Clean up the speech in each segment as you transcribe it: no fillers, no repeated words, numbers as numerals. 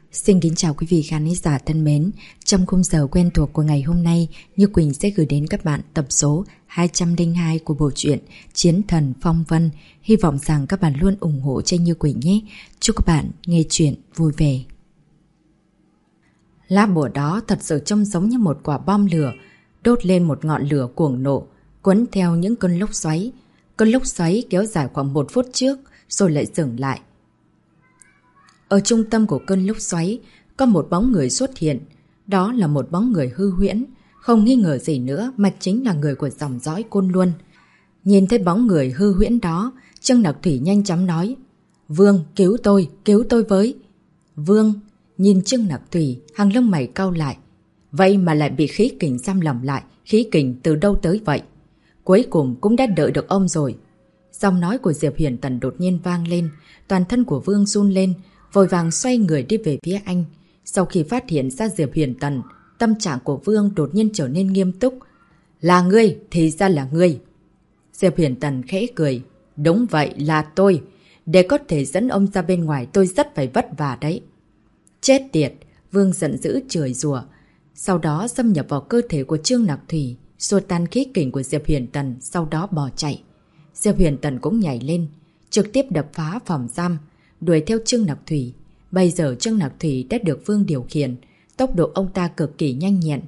Xin kính chào quý vị khán giả thân mến. Trong khung giờ quen thuộc của ngày hôm nay, Như Quỳnh sẽ gửi đến các bạn tập số 202 của bộ truyện Chiến Thần Phong Vân. Hy vọng rằng các bạn luôn ủng hộ cho Như Quỳnh nhé. Chúc các bạn nghe chuyện vui vẻ. Lá bùa đó thật sự trông giống như một quả bom lửa, đốt lên một ngọn lửa cuồng nộ, cuốn theo những cơn lốc xoáy. Cơn lốc xoáy kéo dài khoảng 1 phút trước rồi lại dừng lại. Ở trung tâm của cơn lốc xoáy có một bóng người xuất hiện. Đó là một bóng người hư huyễn, không nghi ngờ gì nữa mà chính là người của dòng dõi Côn Luân. Nhìn thấy bóng người hư huyễn đó, Trương Nặc Thủy nhanh chóng nói: Vương, cứu tôi với. Vương nhìn Trương Nặc Thủy, hàng lông mày cau lại. Vậy mà lại bị khí kình giam lỏng lại, khí kình từ đâu tới vậy? Cuối cùng cũng đã đợi được ông rồi. Giọng nói của Diệp Huyền Tần đột nhiên vang lên, toàn thân của Vương run lên, vội vàng xoay người đi về phía anh. Sau khi phát hiện ra Diệp Huyền Tần, tâm trạng của Vương đột nhiên trở nên nghiêm túc. Là ngươi, thì ra là ngươi. Diệp Huyền Tần khẽ cười. Đúng vậy, là tôi. Để có thể dẫn ông ra bên ngoài tôi rất phải vất vả đấy. Chết tiệt, Vương giận dữ chửi rủa. Sau đó xâm nhập vào cơ thể của Trương Nặc Thủy, xua tan khí kình của Diệp Huyền Tần, sau đó bỏ chạy. Diệp Huyền Tần cũng nhảy lên, trực tiếp đập phá phòng giam, đuổi theo Trương Nặc Thủy. Bây giờ Trương Nặc Thủy đã được Vương điều khiển, tốc độ ông ta cực kỳ nhanh nhẹn.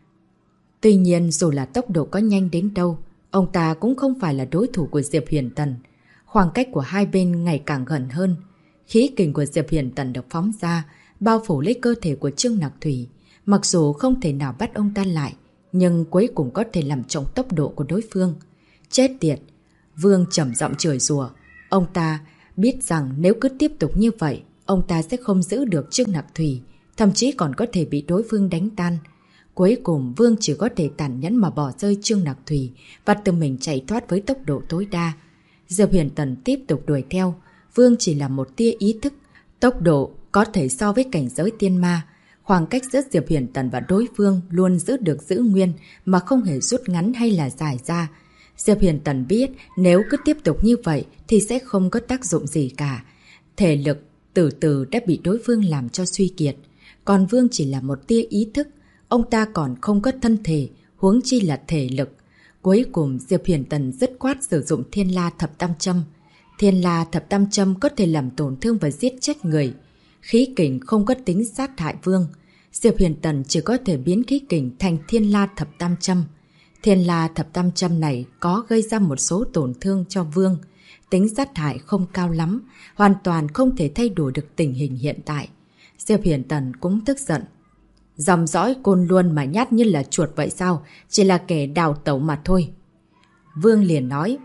Tuy nhiên dù là tốc độ có nhanh đến đâu, ông ta cũng không phải là đối thủ của Diệp Huyền Tần. Khoảng cách của hai bên ngày càng gần hơn. Khí kình của Diệp Huyền Tần được phóng ra, bao phủ lấy cơ thể của Trương Nặc Thủy. Mặc dù không thể nào bắt ông ta lại, nhưng cuối cùng có thể làm chậm tốc độ của đối phương. Chết tiệt! Vương trầm giọng chửi rủa. Ông ta biết rằng nếu cứ tiếp tục như vậy, ông ta sẽ không giữ được Trương Nặc Thủy, thậm chí còn có thể bị đối phương đánh tan. Cuối cùng Vương chỉ có thể tàn nhẫn mà bỏ rơi Trương Nặc Thủy và tự mình chạy thoát với tốc độ tối đa. Diệp Huyền Tần tiếp tục đuổi theo. Vương chỉ là một tia ý thức, tốc độ có thể so với cảnh giới tiên ma. Khoảng cách giữa Diệp Huyền Tần và đối phương luôn giữ nguyên mà không hề rút ngắn hay là dài ra. Diệp Huyền Tần biết nếu cứ tiếp tục như vậy thì sẽ không có tác dụng gì cả. Thể lực từ từ đã bị đối phương làm cho suy kiệt. Còn Vương chỉ là một tia ý thức, ông ta còn không có thân thể, huống chi là thể lực. Cuối cùng Diệp Huyền Tần dứt khoát sử dụng Thiên La Thập Tam Châm. Thiên La Thập Tam Châm có thể làm tổn thương và giết chết người. Khí kình không có tính sát hại Vương. Diệp Huyền Tần chỉ có thể biến khí kình thành Thiên La Thập Tam Châm. Thiên La Thập Tam Châm này có gây ra một số tổn thương cho Vương. Tính sát hại không cao lắm, hoàn toàn không thể thay đổi được tình hình hiện tại. Diệp Huyền Tần cũng tức giận. Dòng dõi Côn Luân mà nhát như là chuột vậy sao? Chỉ là kẻ đào tẩu mà thôi. Vương liền nói,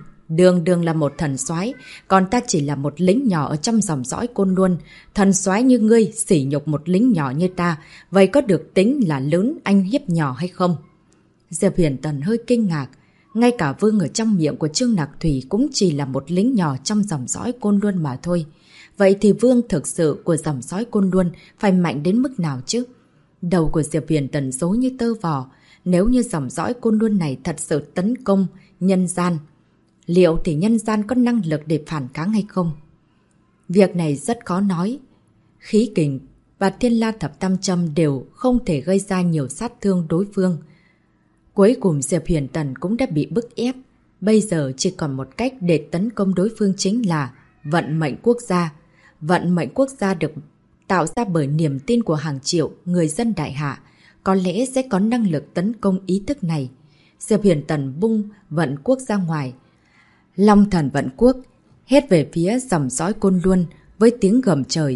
đường là một thần soái, còn ta chỉ là một lính nhỏ ở trong dòng dõi Côn Luân. Thần soái như ngươi sỉ nhục một lính nhỏ như ta, vậy có được tính là lớn anh hiếp nhỏ hay không? Diệp Huyền Tần hơi kinh ngạc. Ngay cả Vương ở trong miệng của Trương Nặc Thủy cũng chỉ là một lính nhỏ trong dòng dõi Côn Luân mà thôi. Vậy thì Vương thực sự của dòng dõi Côn Luân phải mạnh đến mức nào chứ? Đầu của Diệp Huyền Tần rối như tơ vò. Nếu như dòng dõi Côn Luân này thật sự tấn công nhân gian, liệu thì nhân gian có năng lực để phản kháng hay không? Việc này rất khó nói. Khí kình và Thiên La Thập Tam Châm đều không thể gây ra nhiều sát thương đối phương. Cuối cùng Diệp Huyền Tần cũng đã bị bức ép. Bây giờ chỉ còn một cách để tấn công đối phương chính là vận mệnh quốc gia. Vận mệnh quốc gia được tạo ra bởi niềm tin của hàng triệu người dân Đại Hạ. Có lẽ sẽ có năng lực tấn công ý thức này. Diệp Huyền Tần bung vận quốc ra ngoài. Long thần vận quốc hét về phía dòng dõi Côn Luân với tiếng gầm trời.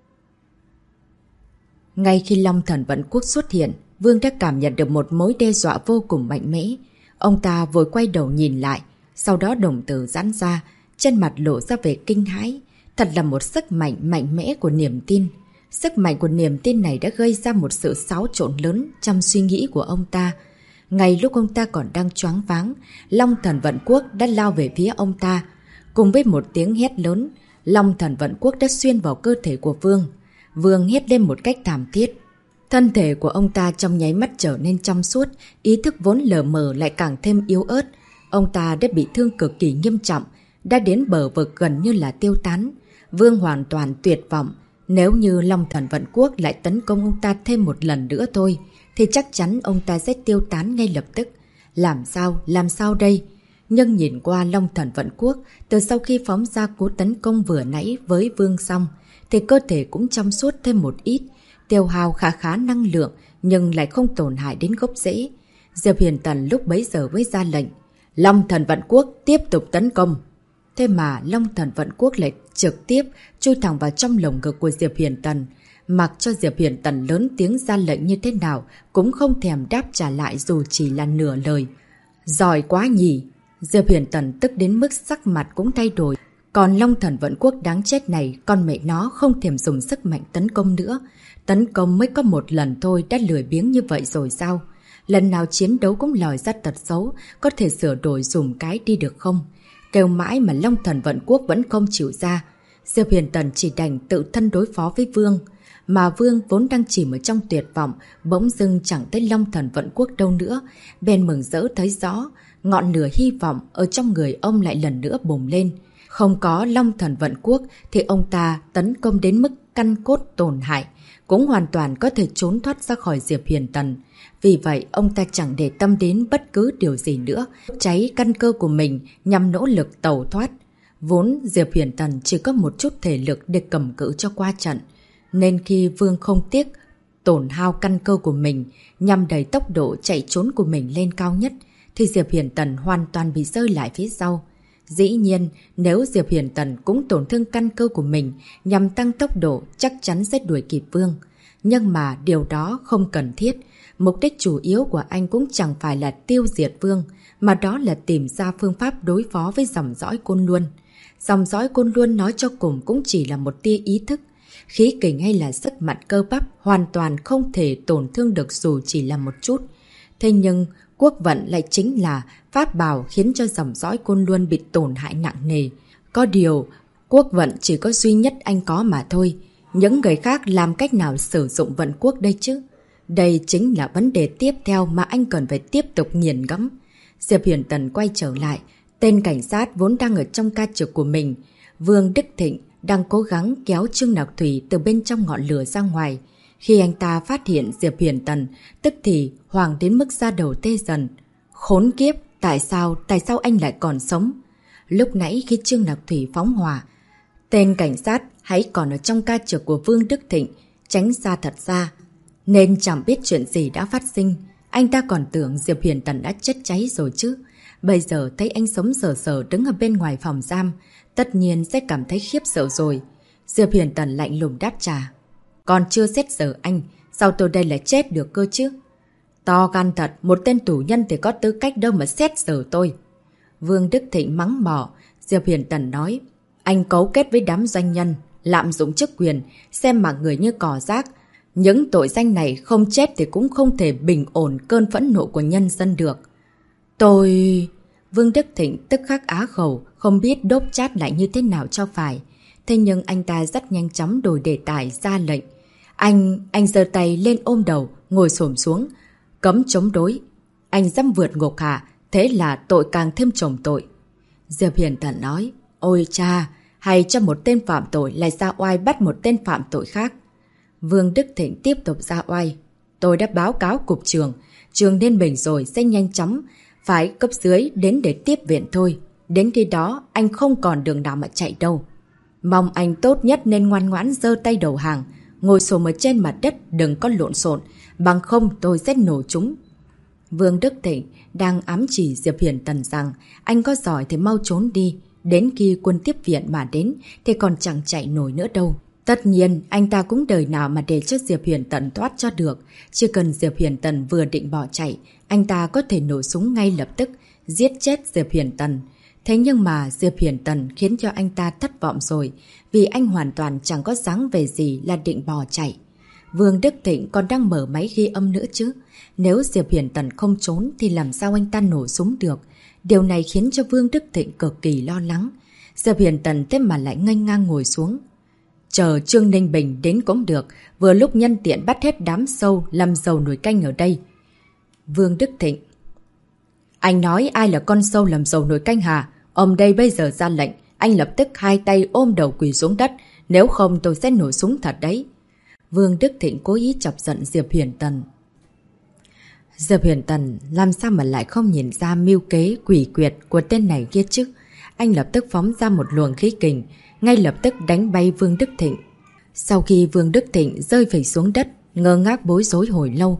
Ngay khi Long thần vận quốc xuất hiện, Vương đã cảm nhận được một mối đe dọa vô cùng mạnh mẽ. Ông ta vội quay đầu nhìn lại, sau đó đồng tử giãn ra, trên mặt lộ ra vẻ kinh hãi. Thật là một sức mạnh mạnh mẽ của niềm tin. Sức mạnh của niềm tin này đã gây ra một sự xáo trộn lớn trong suy nghĩ của ông ta. Ngay lúc ông ta còn đang choáng váng, Long thần vận quốc đã lao về phía ông ta. Cùng với một tiếng hét lớn, Long thần vận quốc đã xuyên vào cơ thể của Vương. Vương hét lên một cách thảm thiết. Thân thể của ông ta trong nháy mắt trở nên trong suốt, ý thức vốn lờ mờ lại càng thêm yếu ớt. Ông ta đã bị thương cực kỳ nghiêm trọng, đã đến bờ vực gần như là tiêu tán. Vương hoàn toàn tuyệt vọng, Nếu như Long Thần Vận Quốc lại tấn công ông ta thêm một lần nữa thôi, thì chắc chắn ông ta sẽ tiêu tán ngay lập tức. Làm sao đây? Nhưng nhìn qua Long Thần Vận Quốc, từ sau khi phóng ra cú tấn công vừa nãy với Vương xong, thì cơ thể cũng trong suốt thêm một ít, tiêu hao khá năng lượng, nhưng lại không tổn hại đến gốc rễ. Diệp Huyền Tần lúc bấy giờ mới ra lệnh, Long Thần Vận Quốc tiếp tục tấn công. Thế mà Long Thần Vận Quốc lại trực tiếp chui thẳng vào trong lồng ngực của Diệp Huyền Tần. Mặc cho Diệp Huyền Tần lớn tiếng ra lệnh như thế nào, cũng không thèm đáp trả lại dù chỉ là nửa lời. Giỏi quá nhỉ! Diệp Huyền Tần tức đến mức sắc mặt cũng thay đổi. Còn Long Thần Vận Quốc đáng chết này, con mẹ nó không thèm dùng sức mạnh tấn công nữa. Tấn công mới có một lần thôi đã lười biếng như vậy rồi sao? Lần nào chiến đấu cũng lòi ra tật xấu, có thể sửa đổi dùng cái đi được không? Kêu mãi mà Long Thần Vận Quốc vẫn không chịu ra. Diệp Huyền Tần chỉ đành tự thân đối phó với Vương. Mà Vương vốn đang chìm ở trong tuyệt vọng, bỗng dưng chẳng thấy Long Thần Vận Quốc đâu nữa. Bên mừng rỡ thấy rõ, ngọn lửa hy vọng ở trong người ông lại lần nữa bùng lên. Không có Long Thần Vận Quốc thì ông ta tấn công đến mức căn cốt tổn hại, cũng hoàn toàn có thể trốn thoát ra khỏi Diệp Huyền Tần. Vì vậy, ông ta chẳng để tâm đến bất cứ điều gì nữa, cháy căn cơ của mình nhằm nỗ lực tẩu thoát. Vốn Diệp Huyền Tần chỉ có một chút thể lực để cầm cự cho qua trận, nên khi Vương không tiếc tổn hao căn cơ của mình nhằm đẩy tốc độ chạy trốn của mình lên cao nhất, thì Diệp Huyền Tần hoàn toàn bị rơi lại phía sau. Dĩ nhiên, nếu Diệp Huyền Tần cũng tổn thương căn cơ của mình nhằm tăng tốc độ, chắc chắn sẽ đuổi kịp Vương. Nhưng mà điều đó không cần thiết. Mục đích chủ yếu của anh cũng chẳng phải là tiêu diệt Vương, mà đó là tìm ra phương pháp đối phó với dòng dõi Côn Luân. Dòng dõi Côn Luân nói cho cùng cũng chỉ là một tia ý thức. Khí kình hay là sức mạnh cơ bắp hoàn toàn không thể tổn thương được dù chỉ là một chút. Thế nhưng, quốc vận lại chính là pháp bảo khiến cho dòng dõi Côn Luân bị tổn hại nặng nề. Có điều, quốc vận chỉ có duy nhất anh có mà thôi. Những người khác làm cách nào sử dụng vận quốc đây chứ? Đây chính là vấn đề tiếp theo mà anh cần phải tiếp tục nghiền ngẫm. Diệp Huyền Tần quay trở lại. Tên cảnh sát vốn đang ở trong ca trực của mình. Vương Đức Thịnh đang cố gắng kéo Trương Nặc Thủy từ bên trong ngọn lửa ra ngoài. Khi anh ta phát hiện Diệp Huyền Tần, tức thì hoảng đến mức da đầu tê dần. Khốn kiếp, tại sao anh lại còn sống? Lúc nãy khi Trương Nặc Thủy phóng hỏa, tên cảnh sát hãy còn ở trong ca trực của Vương Đức Thịnh, tránh xa thật ra, nên chẳng biết chuyện gì đã phát sinh. Anh ta còn tưởng Diệp Huyền Tần đã chết cháy rồi chứ. Bây giờ thấy anh sống sờ sờ đứng ở bên ngoài phòng giam, tất nhiên sẽ cảm thấy khiếp sợ rồi. Diệp Huyền Tần lạnh lùng đáp trả. Còn chưa xét xử anh, sao tôi đây lại chết được cơ chứ? To gan thật, một tên tù nhân thì có tư cách đâu mà xét xử tôi. Vương Đức Thịnh mắng mỏ. Diệp Huyền Tần nói, anh cấu kết với đám doanh nhân, lạm dụng chức quyền, xem mạng người như cỏ rác. Những tội danh này không chết thì cũng không thể bình ổn cơn phẫn nộ của nhân dân được. Tôi... Vương Đức Thịnh tức khắc á khẩu, không biết đốp chát lại như thế nào cho phải. Thế nhưng anh ta rất nhanh chóng đổi đề tài ra lệnh. Anh giơ tay lên ôm đầu, ngồi xổm xuống. Cấm chống đối. Anh dám vượt ngục hả? Thế là tội càng thêm chồng tội. Diệp Huyền Tần nói, ôi cha, hay cho một tên phạm tội lại ra oai bắt một tên phạm tội khác. Vương Đức Thịnh tiếp tục ra oai. Tôi đã báo cáo cục trường Liên Bình rồi sẽ nhanh chóng phải cấp dưới đến để tiếp viện thôi. Đến khi đó anh không còn đường nào mà chạy đâu. Mong anh tốt nhất nên ngoan ngoãn giơ tay đầu hàng, ngồi xổm ở trên mặt đất, đừng có lộn xộn, bằng không tôi sẽ nổ chúng. Vương Đức Thịnh đang ám chỉ Diệp Huyền Tần rằng anh có giỏi thì mau trốn đi, đến khi quân tiếp viện mà đến thì còn chẳng chạy nổi nữa đâu. Tất nhiên, anh ta cũng đời nào mà để cho Diệp Huyền Tần thoát cho được. Chỉ cần Diệp Huyền Tần vừa định bỏ chạy, anh ta có thể nổ súng ngay lập tức, giết chết Diệp Huyền Tần. Thế nhưng mà Diệp Huyền Tần khiến cho anh ta thất vọng rồi, vì anh hoàn toàn chẳng có dáng về gì là định bỏ chạy. Vương Đức Thịnh còn đang mở máy ghi âm nữa chứ. Nếu Diệp Huyền Tần không trốn thì làm sao anh ta nổ súng được. Điều này khiến cho Vương Đức Thịnh cực kỳ lo lắng. Diệp Huyền Tần thế mà lại nghênh ngang ngồi xuống. Chờ Trương Ninh Bình đến cũng được, vừa lúc nhân tiện bắt hết đám sâu làm dầu nồi canh ở đây. Vương Đức Thịnh. Anh nói ai là con sâu làm dầu nồi canh hả? Ông đây bây giờ ra lệnh, anh lập tức hai tay ôm đầu quỳ xuống đất, nếu không tôi sẽ nổ súng thật đấy. Vương Đức Thịnh cố ý chọc giận Diệp Huyền Tần. Diệp Huyền Tần làm sao mà lại không nhìn ra mưu kế quỷ quyệt của tên này kia chứ. Anh lập tức phóng ra một luồng khí kình, ngay lập tức đánh bay Vương Đức Thịnh. Sau khi Vương Đức Thịnh rơi phịch xuống đất, ngơ ngác bối rối hồi lâu.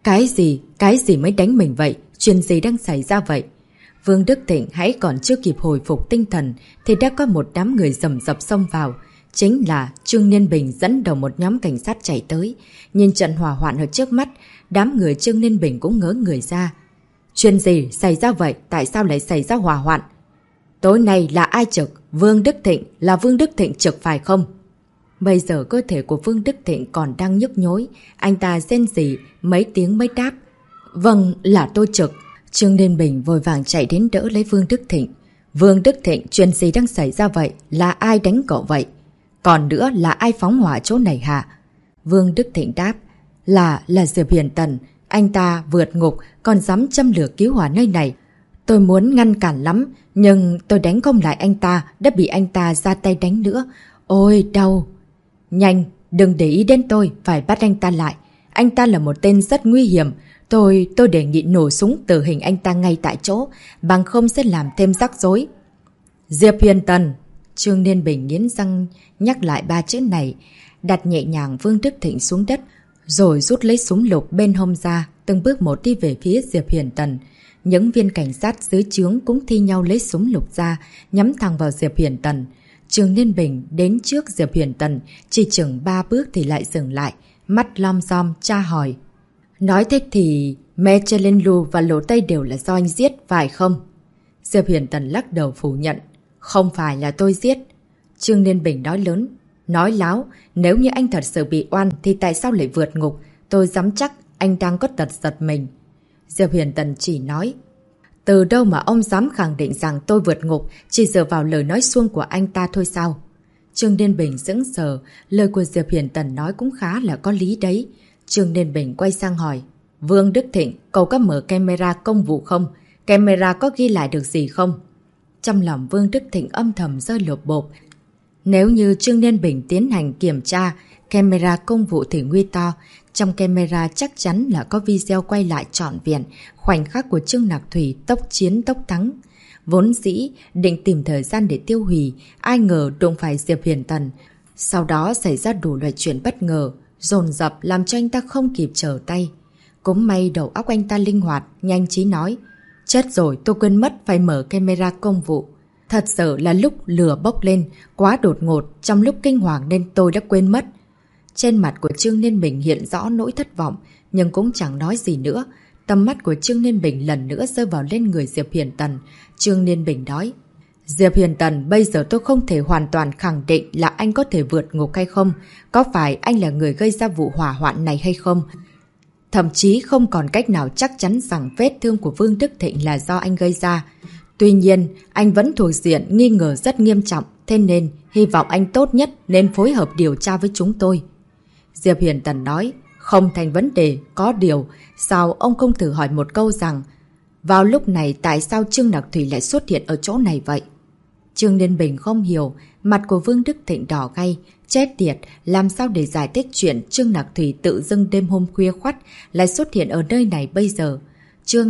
Cái gì mới đánh mình vậy? Chuyện gì đang xảy ra vậy? Vương Đức Thịnh hãy còn chưa kịp hồi phục tinh thần thì đã có một đám người rầm rập xông vào. Chính là Trương Niên Bình dẫn đầu một nhóm cảnh sát chạy tới. Nhìn trận hỏa hoạn ở trước mắt, đám người Trương Niên Bình cũng ngớ người ra. Chuyện gì xảy ra vậy? Tại sao lại xảy ra hỏa hoạn? Tối nay là ai trực? Vương Đức Thịnh, là Vương Đức Thịnh trực phải không? Bây giờ cơ thể của Vương Đức Thịnh còn đang nhức nhối. Anh ta rên rỉ mấy tiếng mới đáp. Vâng, là tôi trực. Trương Niên Bình vội vàng chạy đến đỡ lấy Vương Đức Thịnh. Vương Đức Thịnh, chuyện gì đang xảy ra vậy? Là ai đánh cậu vậy? Còn nữa là ai phóng hỏa chỗ này hả? Vương Đức Thịnh đáp. Là Diệp Huyền Tần. Anh ta vượt ngục còn dám châm lửa cứu hỏa nơi này. Tôi muốn ngăn cản lắm, nhưng tôi đánh không lại anh ta, đã bị anh ta ra tay đánh nữa. Ôi, đau! Nhanh, đừng để ý đến tôi, phải bắt anh ta lại. Anh ta là một tên rất nguy hiểm. Tôi đề nghị nổ súng tử hình anh ta ngay tại chỗ, bằng không sẽ làm thêm rắc rối. Diệp Huyền Tần! Trương Niên Bình nghiến răng nhắc lại ba chữ này, đặt nhẹ nhàng Vương Đức Thịnh xuống đất, rồi rút lấy súng lục bên hông ra, từng bước một đi về phía Diệp Huyền Tần. Những viên cảnh sát dưới trướng cũng thi nhau lấy súng lục ra, nhắm thẳng vào Diệp Huyền Tần. Trương Niên Bình đến trước Diệp Huyền Tần, chỉ chừng 3 bước thì lại dừng lại, mắt lom rom tra hỏi. Nói thế thì Michelin Lu và Lỗ Tây đều là do anh giết, phải không? Diệp Huyền Tần lắc đầu phủ nhận. Không phải là tôi giết. Trương Niên Bình nói lớn. Nói láo, nếu như anh thật sự bị oan thì tại sao lại vượt ngục? Tôi dám chắc anh đang có tật giật mình. Diệp Huyền Tần chỉ nói. Từ đâu mà ông dám khẳng định rằng tôi vượt ngục chỉ dựa vào lời nói suông của anh ta thôi sao? Trương Niên Bình sững sờ, lời của Diệp Huyền Tần nói cũng khá là có lý đấy. Trương Niên Bình quay sang hỏi. Vương Đức Thịnh, cậu có mở camera công vụ không? Camera có ghi lại được gì không? Trong lòng Vương Đức Thịnh âm thầm rơi lột bộp. Nếu như Trương Niên Bình tiến hành kiểm tra camera công vụ thì nguy to. Trong camera chắc chắn là có video quay lại trọn vẹn khoảnh khắc của Trương Nặc Thủy tốc chiến tốc thắng. Vốn dĩ định tìm thời gian để tiêu hủy, ai ngờ đụng phải Diệp Huyền Tần. Sau đó xảy ra đủ loại chuyện bất ngờ, dồn dập làm cho anh ta không kịp trở tay. Cũng may đầu óc anh ta linh hoạt, nhanh trí nói. Chết rồi, tôi quên mất phải mở camera công vụ. Thật sự là lúc lửa bốc lên, quá đột ngột, trong lúc kinh hoàng nên tôi đã quên mất. Trên mặt của Trương Niên Bình hiện rõ nỗi thất vọng, nhưng cũng chẳng nói gì nữa. Tầm mắt của Trương Niên Bình lần nữa rơi vào lên người Diệp Huyền Tần. Trương Niên Bình nói. Diệp Huyền Tần, bây giờ tôi không thể hoàn toàn khẳng định là anh có thể vượt ngục hay không. Có phải anh là người gây ra vụ hỏa hoạn này hay không? Thậm chí không còn cách nào chắc chắn rằng vết thương của Vương Đức Thịnh là do anh gây ra. Tuy nhiên, anh vẫn thuộc diện nghi ngờ rất nghiêm trọng, thế nên hy vọng anh tốt nhất nên phối hợp điều tra với chúng tôi. Diệp Huyền Tần nói, không thành vấn đề, có điều, sao ông không thử hỏi một câu rằng, vào lúc này tại sao Trương Nặc Thủy lại xuất hiện ở chỗ này vậy? Trương Niên Bình không hiểu, mặt của Vương Đức Thịnh đỏ gay, chết tiệt, làm sao để giải thích chuyện Trương Nặc Thủy tự dưng đêm hôm khuya khoắt lại xuất hiện ở nơi này bây giờ? Trương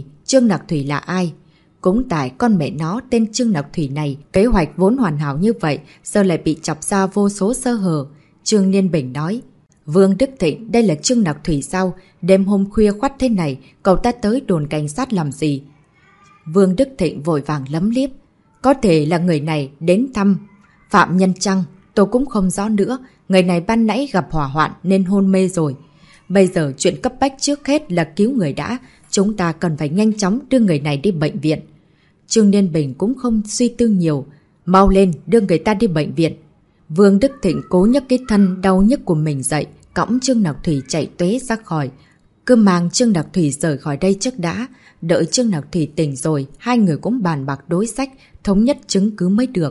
Nặc Thủy là ai? Cũng tại con mẹ nó tên Trương Nặc Thủy này, kế hoạch vốn hoàn hảo như vậy, giờ lại bị chọc ra vô số sơ hở. Trương Niên Bình nói, Vương Đức Thịnh, đây là Trương Nặc Thủy sao? Đêm hôm khuya khoắt thế này, cậu ta tới đồn cảnh sát làm gì? Vương Đức Thịnh vội vàng lấm liếp. Có thể là người này đến thăm phạm nhân chăng? Tôi cũng không rõ nữa. Người này ban nãy gặp hỏa hoạn nên hôn mê rồi. Bây giờ chuyện cấp bách trước hết là cứu người đã. Chúng ta cần phải nhanh chóng đưa người này đi bệnh viện. Trương Niên Bình cũng không suy tư nhiều. Mau lên, đưa người ta đi bệnh viện. Vương Đức Thịnh cố nhấc cái thân đau nhức của mình dậy, cõng Trương Nặc Thủy chạy tuế ra khỏi. Cứ mang Trương Nặc Thủy rời khỏi đây trước đã. Đợi Trương Nặc Thủy tỉnh rồi, hai người cũng bàn bạc đối sách, thống nhất chứng cứ mới được.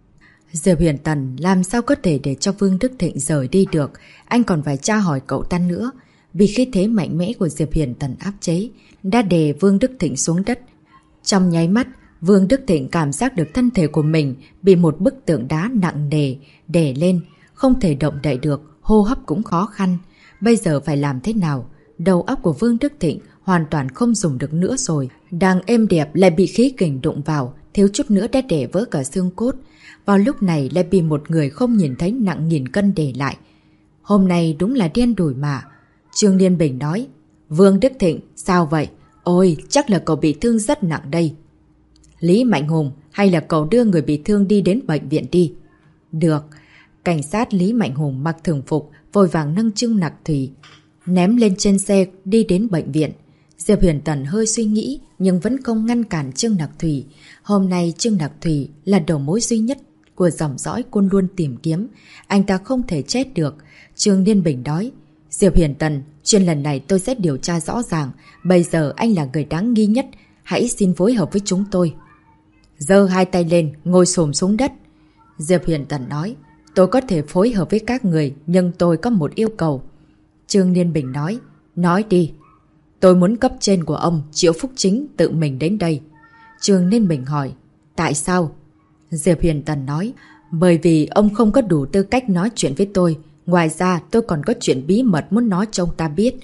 Diệp Huyền Tần làm sao có thể để cho Vương Đức Thịnh rời đi được. Anh còn phải tra hỏi cậu ta nữa. Vì khí thế mạnh mẽ của Diệp Huyền Tần áp chế, đã đè Vương Đức Thịnh xuống đất. Trong nháy mắt, Vương Đức Thịnh cảm giác được thân thể của mình bị một bức tượng đá nặng nề đè lên, không thể động đậy được, hô hấp cũng khó khăn. Bây giờ phải làm thế nào? Đầu óc của Vương Đức Thịnh hoàn toàn không dùng được nữa rồi. Đang êm đẹp lại bị khí kình đụng vào, thiếu chút nữa đã đè vỡ cả xương cốt. Vào lúc này lại bị một người không nhìn thấy nặng nghìn cân để lại. Hôm nay đúng là điên đủi mà. Trương Liên Bình nói. Vương Đức Thịnh, sao vậy? Ôi, chắc là cậu bị thương rất nặng đây. Lý Mạnh Hùng, hay là cậu đưa người bị thương đi đến bệnh viện đi? Được. Cảnh sát Lý Mạnh Hùng mặc thường phục, vội vàng nâng Trương Nặc Thủy, ném lên trên xe đi đến bệnh viện. Diệp Huyền Tần hơi suy nghĩ nhưng vẫn không ngăn cản Trương Nặc Thủy. Hôm nay Trương Nặc Thủy là đầu mối duy nhất của dòng dõi quân luôn tìm kiếm. Anh ta không thể chết được. Trương Liên Bình nói. Diệp Huyền Tần, chuyện lần này tôi sẽ điều tra rõ ràng. Bây giờ anh là người đáng nghi nhất. Hãy xin phối hợp với chúng tôi. Giơ hai tay lên, ngồi xổm xuống đất. Diệp Huyền Tần nói. Tôi có thể phối hợp với các người, nhưng tôi có một yêu cầu. Trương Liên Bình nói. Nói đi. Tôi muốn cấp trên của ông, Triệu Phúc Chính, tự mình đến đây. Trương Liên Bình hỏi. Tại sao? Diệp Huyền Tần nói. Bởi vì ông không có đủ tư cách nói chuyện với tôi. Ngoài ra tôi còn có chuyện bí mật muốn nói cho ông ta biết.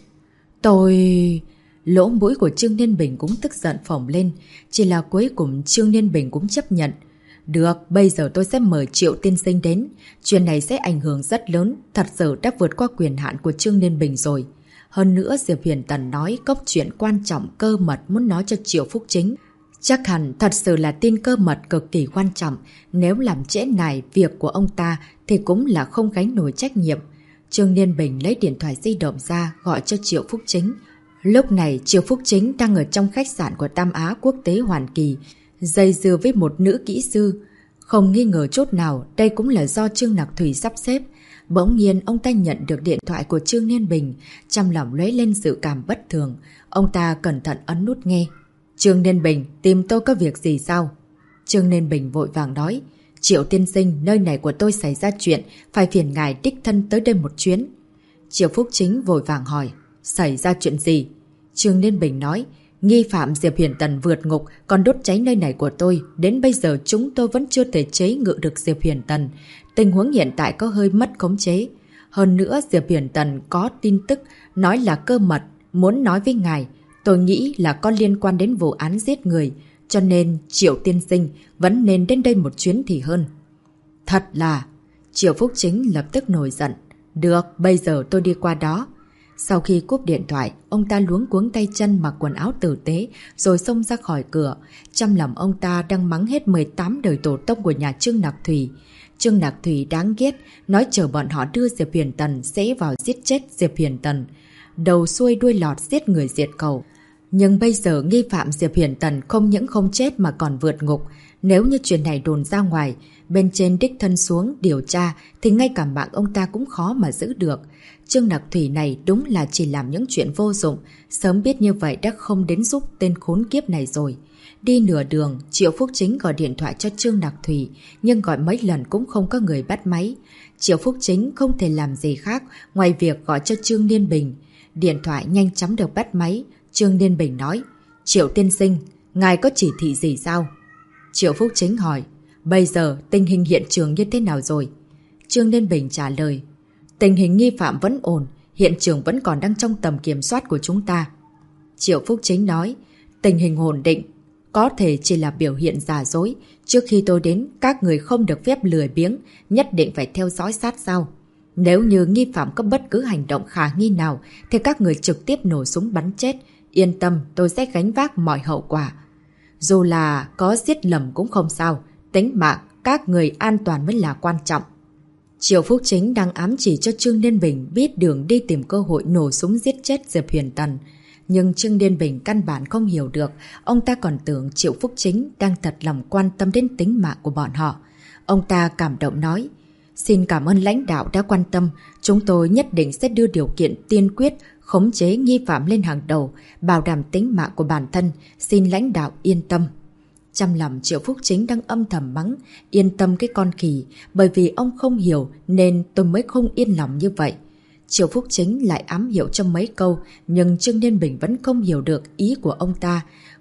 Tôi... Lỗ mũi của Trương Liên Bình cũng tức giận phồng lên. Chỉ là cuối cùng Trương Liên Bình cũng chấp nhận. Được, bây giờ tôi sẽ mời Triệu tiên sinh đến. Chuyện này sẽ ảnh hưởng rất lớn. Thật sự đã vượt qua quyền hạn của Trương Liên Bình rồi. Hơn nữa Diệp Huyền Tần nói có chuyện quan trọng cơ mật muốn nói cho Triệu Phúc Chính. Chắc hẳn thật sự là tin cơ mật cực kỳ quan trọng. Nếu làm trễ nải việc của ông ta thì cũng là không gánh nổi trách nhiệm. Trương Liên Bình lấy điện thoại di động ra gọi cho Triệu Phúc Chính. Lúc này Triệu Phúc Chính đang ở trong khách sạn của Tam Á Quốc tế Hoàn Kỳ, dây dưa với một nữ kỹ sư. Không nghi ngờ chút nào đây cũng là do Trương Nặc Thủy sắp xếp. Bỗng nhiên ông ta nhận được điện thoại của Trương Liên Bình, trong lòng lóe lên dự cảm bất thường. Ông ta cẩn thận ấn nút nghe. Trương Liên Bình, tìm tôi có việc gì sao? Trương Liên Bình vội vàng nói. Triệu tiên sinh, nơi này của tôi xảy ra chuyện, phải phiền ngài đích thân tới đây một chuyến. Triệu Phúc Chính vội vàng hỏi. Xảy ra chuyện gì? Trương Liên Bình nói. Nghi phạm Diệp Huyền Tần vượt ngục còn đốt cháy nơi này của tôi. Đến bây giờ chúng tôi vẫn chưa thể chế ngự được Diệp Huyền Tần. Tình huống hiện tại có hơi mất khống chế. Hơn nữa Diệp Huyền Tần có tin tức nói là cơ mật, muốn nói với ngài. Tôi nghĩ là có liên quan đến vụ án giết người. Cho nên Triệu tiên sinh vẫn nên đến đây một chuyến thì hơn. Thật là... Triệu Phúc Chính lập tức nổi giận. Được, bây giờ tôi đi qua đó. Sau khi cúp điện thoại, ông ta luống cuống tay chân mặc quần áo tử tế rồi xông ra khỏi cửa. Trong lòng ông ta đang mắng hết 18 đời tổ tông của nhà Trương Nặc Thủy. Trương Nặc Thủy đáng ghét, nói chờ bọn họ đưa Diệp Huyền Tần sẽ vào giết chết Diệp Huyền Tần. Đầu xuôi đuôi lọt giết người diệt khẩu. Nhưng bây giờ nghi phạm Diệp Huyền Tần không những không chết mà còn vượt ngục. Nếu như chuyện này đồn ra ngoài, bên trên đích thân xuống điều tra thì ngay cả mạng ông ta cũng khó mà giữ được. Trương Nặc Thủy này đúng là chỉ làm những chuyện vô dụng. Sớm biết như vậy đã không đến giúp tên khốn kiếp này rồi. Đi nửa đường, Triệu Phúc Chính gọi điện thoại cho Trương Nặc Thủy, nhưng gọi mấy lần cũng không có người bắt máy. Triệu Phúc Chính không thể làm gì khác ngoài việc gọi cho Trương Liên Bình. Điện thoại nhanh chóng được bắt máy. Trương Liên Bình nói. Triệu tiên sinh, ngài có chỉ thị gì sao? Triệu Phúc Chính hỏi. Bây giờ tình hình hiện trường như thế nào rồi? Trương Liên Bình trả lời. Tình hình nghi phạm vẫn ổn, hiện trường vẫn còn đang trong tầm kiểm soát của chúng ta. Triệu Phúc Chính nói. Tình hình ổn định, có thể chỉ là biểu hiện giả dối. Trước khi tôi đến, các người không được phép lười biếng, nhất định phải theo dõi sát sao. Nếu như nghi phạm có bất cứ hành động khả nghi nào thì các người trực tiếp nổ súng bắn chết. Yên tâm, tôi sẽ gánh vác mọi hậu quả. Dù là có giết lầm cũng không sao. Tính mạng, các người an toàn mới là quan trọng. Triệu Phúc Chính đang ám chỉ cho Trương Liên Bình biết đường đi tìm cơ hội nổ súng giết chết Diệp Huyền Tần. Nhưng Trương Liên Bình căn bản không hiểu được. Ông ta còn tưởng Triệu Phúc Chính đang thật lòng quan tâm đến tính mạng của bọn họ. Ông ta cảm động nói. Xin cảm ơn lãnh đạo đã quan tâm. Chúng tôi nhất định sẽ đưa điều kiện tiên quyết khống chế nghi phạm lên hàng đầu, bảo đảm tính mạng của bản thân. Xin lãnh đạo yên tâm. Trong lòng Triệu Phúc Chính đang âm thầm mắng. Yên tâm cái con khỉ. Bởi vì ông không hiểu nên tôi mới không yên lòng như vậy. Triệu Phúc Chính lại ám hiệu trong mấy câu, nhưng Trương Liên Bình vẫn không hiểu được ý của ông ta.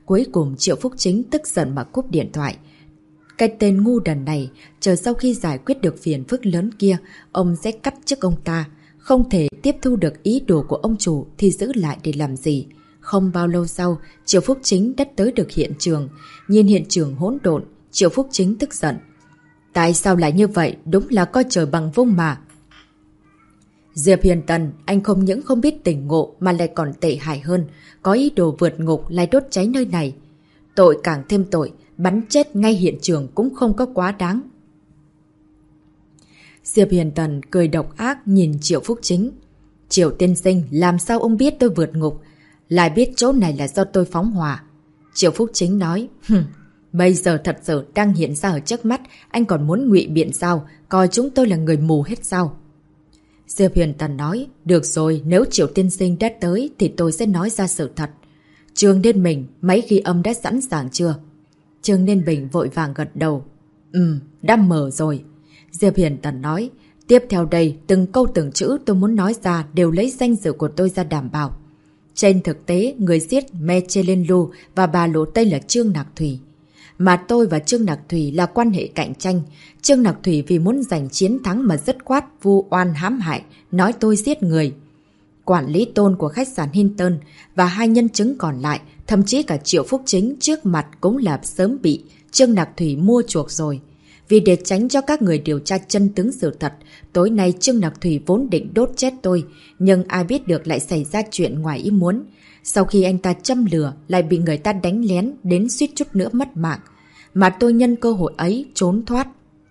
Cuối cùng Triệu Phúc Chính tức giận mà cúp điện thoại. Cái tên ngu đần này, chờ sau khi giải quyết được phiền phức lớn kia, ông sẽ cắt chức ông ta. Không thể tiếp thu được ý đồ của ông chủ thì giữ lại để làm gì. Không bao lâu sau, Triệu Phúc Chính đã tới được hiện trường. Nhìn hiện trường hỗn độn, Triệu Phúc Chính tức giận. Tại sao lại như vậy? Đúng là coi trời bằng vung mà. Diệp Hiền Tần, anh không những không biết tỉnh ngộ mà lại còn tệ hại hơn. Có ý đồ vượt ngục lại đốt cháy nơi này. Tội càng thêm tội, bắn chết ngay hiện trường cũng không có quá đáng. Diệp Hiền Tần cười độc ác nhìn Triệu Phúc Chính. Triệu tiên sinh, làm sao ông biết tôi vượt ngục? Lại biết chỗ này là do tôi phóng hỏa. Triệu Phúc Chính nói, bây giờ thật sự đang hiện ra ở trước mắt, anh còn muốn ngụy biện sao? Coi chúng tôi là người mù hết sao? Diệp Hiền Tần nói, được rồi, nếu Triệu tiên sinh đã tới thì tôi sẽ nói ra sự thật. Trương Liên Bình, máy ghi âm đã sẵn sàng chưa? Trương Liên Bình vội vàng gật đầu. Đã mở rồi. Diệp Hiền Tần nói, tiếp theo đây, từng câu từng chữ tôi muốn nói ra đều lấy danh dự của tôi ra đảm bảo. Trên thực tế, người giết Mechelin Lu và bà Lỗ Tây là Trương Nạc Thủy. Mà tôi và Trương Nạc Thủy là quan hệ cạnh tranh. Trương Nạc Thủy vì muốn giành chiến thắng mà dứt khoát vu oan hãm hại, nói tôi giết người. Quản lý Tôn của khách sạn Hinton và hai nhân chứng còn lại, thậm chí cả Triệu Phúc Chính trước mặt cũng là sớm bị Trương Nạc Thủy mua chuộc rồi. Vì để tránh cho các người điều tra chân tướng sự thật, tối nay Trương Nạc Thủy vốn định đốt chết tôi, nhưng ai biết được lại xảy ra chuyện ngoài ý muốn. Sau khi anh ta châm lửa, lại bị người ta đánh lén đến suýt chút nữa mất mạng. Mà tôi nhân cơ hội ấy trốn thoát.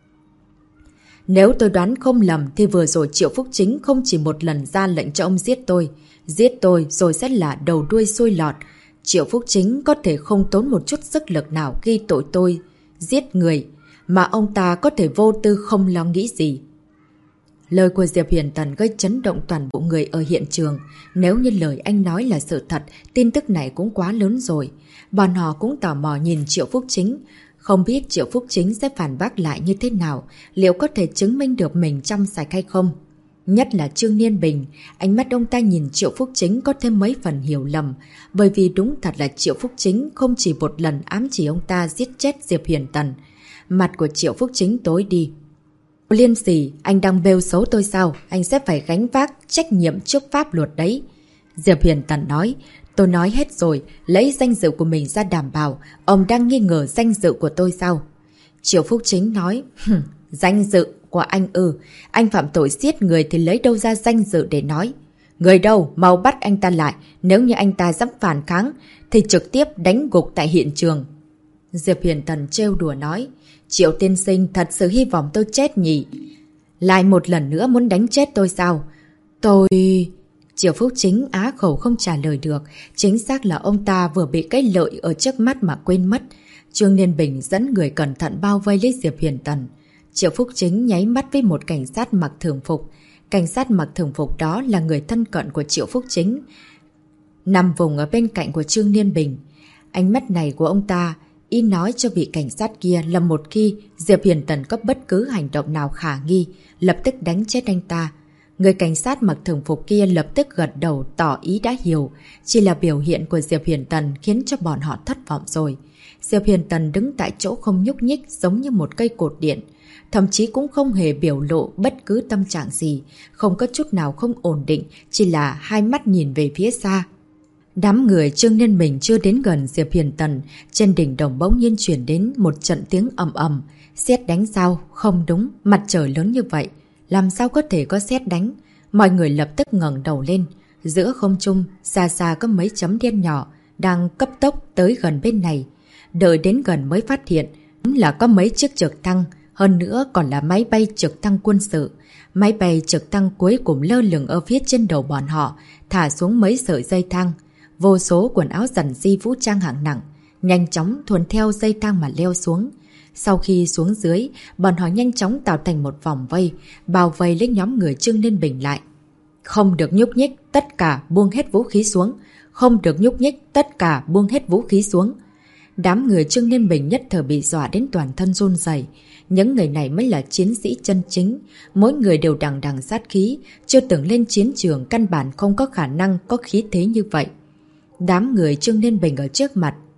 Nếu tôi đoán không lầm thì vừa rồi Triệu Phúc Chính không chỉ một lần ra lệnh cho ông giết tôi. Giết tôi rồi sẽ là đầu đuôi xuôi lọt. Triệu Phúc Chính có thể không tốn một chút sức lực nào ghi tội tôi giết người, mà ông ta có thể vô tư không lo nghĩ gì. Lời của Diệp Hiền Tần gây chấn động toàn bộ người ở hiện trường. Nếu như lời anh nói là sự thật, tin tức này cũng quá lớn rồi. Bọn họ cũng tò mò nhìn Triệu Phúc Chính. Không biết Triệu Phúc Chính sẽ phản bác lại như thế nào, liệu có thể chứng minh được mình trong sạch hay không? Nhất là Trương Niên Bình, ánh mắt ông ta nhìn Triệu Phúc Chính có thêm mấy phần hiểu lầm, bởi vì đúng thật là Triệu Phúc Chính không chỉ một lần ám chỉ ông ta giết chết Diệp Hiền Tần. Mặt của Triệu Phúc Chính tối đi. Liên Sỉ, anh đang bêu xấu tôi sao? Anh sẽ phải gánh vác trách nhiệm trước pháp luật đấy. Diệp Hiền Tần nói, tôi nói hết rồi, lấy danh dự của mình ra đảm bảo, ông đang nghi ngờ danh dự của tôi sao? Triệu Phúc Chính nói, danh dự của anh anh phạm tội giết người thì lấy đâu ra danh dự để nói. Người đâu, mau bắt anh ta lại, nếu như anh ta dám phản kháng thì trực tiếp đánh gục tại hiện trường. Diệp Hiền Tần trêu đùa nói, Triệu tiên sinh thật sự hy vọng tôi chết nhỉ? Lại một lần nữa muốn đánh chết tôi sao? Triệu Phúc Chính á khẩu không trả lời được. Chính xác là ông ta vừa bị cái lợi ở trước mắt mà quên mất. Trương Liên Bình dẫn người cẩn thận bao vây lấy Diệp Hiền Tần. Triệu Phúc Chính nháy mắt với một cảnh sát mặc thường phục. Cảnh sát mặc thường phục đó là người thân cận của Triệu Phúc Chính, nằm vùng ở bên cạnh của Trương Liên Bình. Ánh mắt này của ông ta ý nói cho vị cảnh sát kia là một khi Diệp Hiền Tần có bất cứ hành động nào khả nghi, lập tức đánh chết anh ta. Người cảnh sát mặc thường phục kia lập tức gật đầu tỏ ý đã hiểu. Chỉ là biểu hiện của Diệp Hiền Tần khiến cho bọn họ thất vọng rồi. Diệp Hiền Tần đứng tại chỗ không nhúc nhích giống như một cây cột điện. Thậm chí cũng không hề biểu lộ bất cứ tâm trạng gì. Không có chút nào không ổn định, chỉ là hai mắt nhìn về phía xa. Đám người Trương Liên Bình chưa đến gần Diệp Hiền Tần, trên đỉnh đồng bỗng nhiên chuyển đến một trận tiếng ầm ầm. Sét đánh sao? Không đúng, mặt trời lớn như vậy, làm sao có thể có sét đánh? Mọi người lập tức ngẩng đầu lên. Giữa không trung, xa xa có mấy chấm đen nhỏ, đang cấp tốc tới gần bên này. Đợi đến gần mới phát hiện, là có mấy chiếc trực thăng, hơn nữa còn là máy bay trực thăng quân sự. Máy bay trực thăng cuối cùng lơ lửng ở phía trên đầu bọn họ, thả xuống mấy sợi dây thang. Vô số quần áo rằn ri vũ trang hạng nặng, nhanh chóng thuần theo dây thang mà leo xuống. Sau khi xuống dưới, bọn họ nhanh chóng tạo thành một vòng vây, bao vây lấy nhóm người Trương Liên Bình lại. Không được nhúc nhích, tất cả buông hết vũ khí xuống. Không được nhúc nhích, tất cả buông hết vũ khí xuống. Đám người Trương Liên Bình nhất thời bị dọa đến toàn thân run rẩy. Những người này mới là chiến sĩ chân chính. Mỗi người đều đằng đằng sát khí, chưa từng lên chiến trường căn bản không có khả năng có khí thế như vậy. Đám người Trương Liên Bình ở trước mặt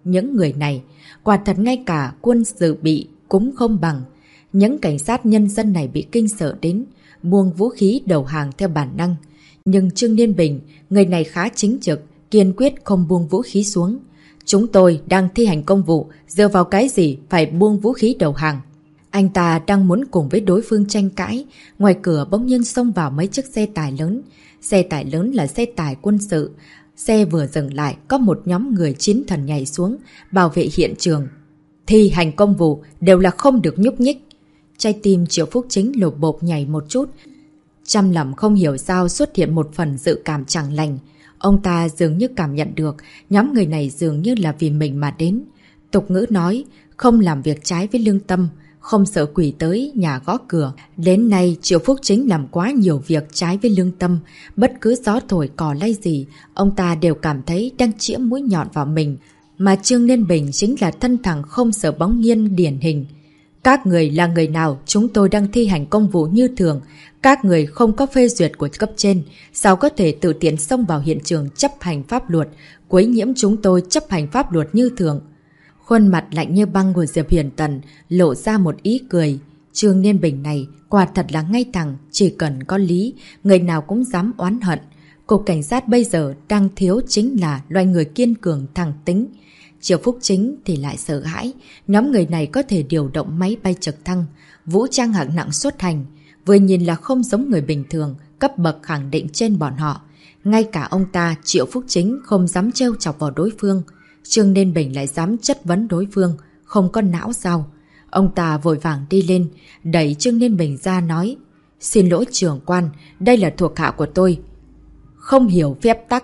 Những người này, quả thật ngay cả quân dự bị cũng không bằng. Những cảnh sát nhân dân này bị kinh sợ đến, buông vũ khí đầu hàng theo bản năng. Nhưng Trương Liên Bình, người này khá chính trực, kiên quyết không buông vũ khí xuống. Chúng tôi đang thi hành công vụ, dựa vào cái gì phải buông vũ khí đầu hàng? Anh ta đang muốn cùng với đối phương tranh cãi, ngoài cửa bỗng nhiên xông vào mấy chiếc xe tải lớn. Xe tải lớn là xe tải quân sự. Xe vừa dừng lại, có một nhóm người chiến thần nhảy xuống, bảo vệ hiện trường. Thi hành công vụ đều là không được nhúc nhích. Trái tim Triệu Phúc Chính lột bột nhảy một chút. Trăm lầm không hiểu sao xuất hiện một phần dự cảm chẳng lành. Ông ta dường như cảm nhận được nhóm người này dường như là vì mình mà đến. Tục ngữ nói, không làm việc trái với lương tâm, không sợ quỷ tới nhà gõ cửa. Đến nay Triệu Phúc Chính làm quá nhiều việc trái với lương tâm. Bất cứ gió thổi cỏ lay gì, ông ta đều cảm thấy đang chĩa mũi nhọn vào mình. Mà Trương Liên Bình chính là thân thằng không sợ bóng nghiêng điển hình. Các người là người nào? Chúng tôi đang thi hành công vụ như thường. Các người không có phê duyệt của cấp trên, sao có thể tự tiện xông vào hiện trường chấp hành pháp luật, quấy nhiễm chúng tôi chấp hành pháp luật như thường. Khuôn mặt lạnh như băng của Diệp Huyền Tần lộ ra một ý cười. Trương Liên Bình này quả thật là ngay thẳng, chỉ cần có lý, người nào cũng dám oán hận. Cục cảnh sát bây giờ đang thiếu chính là loài người kiên cường thẳng tính. Triệu Phúc Chính thì lại sợ hãi, nhóm người này có thể điều động máy bay trực thăng, vũ trang hạng nặng xuất hành, vừa nhìn là không giống người bình thường, cấp bậc khẳng định trên bọn họ. Ngay cả ông ta, Triệu Phúc Chính không dám trêu chọc vào đối phương. Trương Liên Bình lại dám chất vấn đối phương, không có não sao? Ông ta vội vàng đi lên, đẩy Trương Liên Bình ra nói: Xin lỗi trưởng quan, đây là thuộc hạ của tôi, không hiểu phép tắc.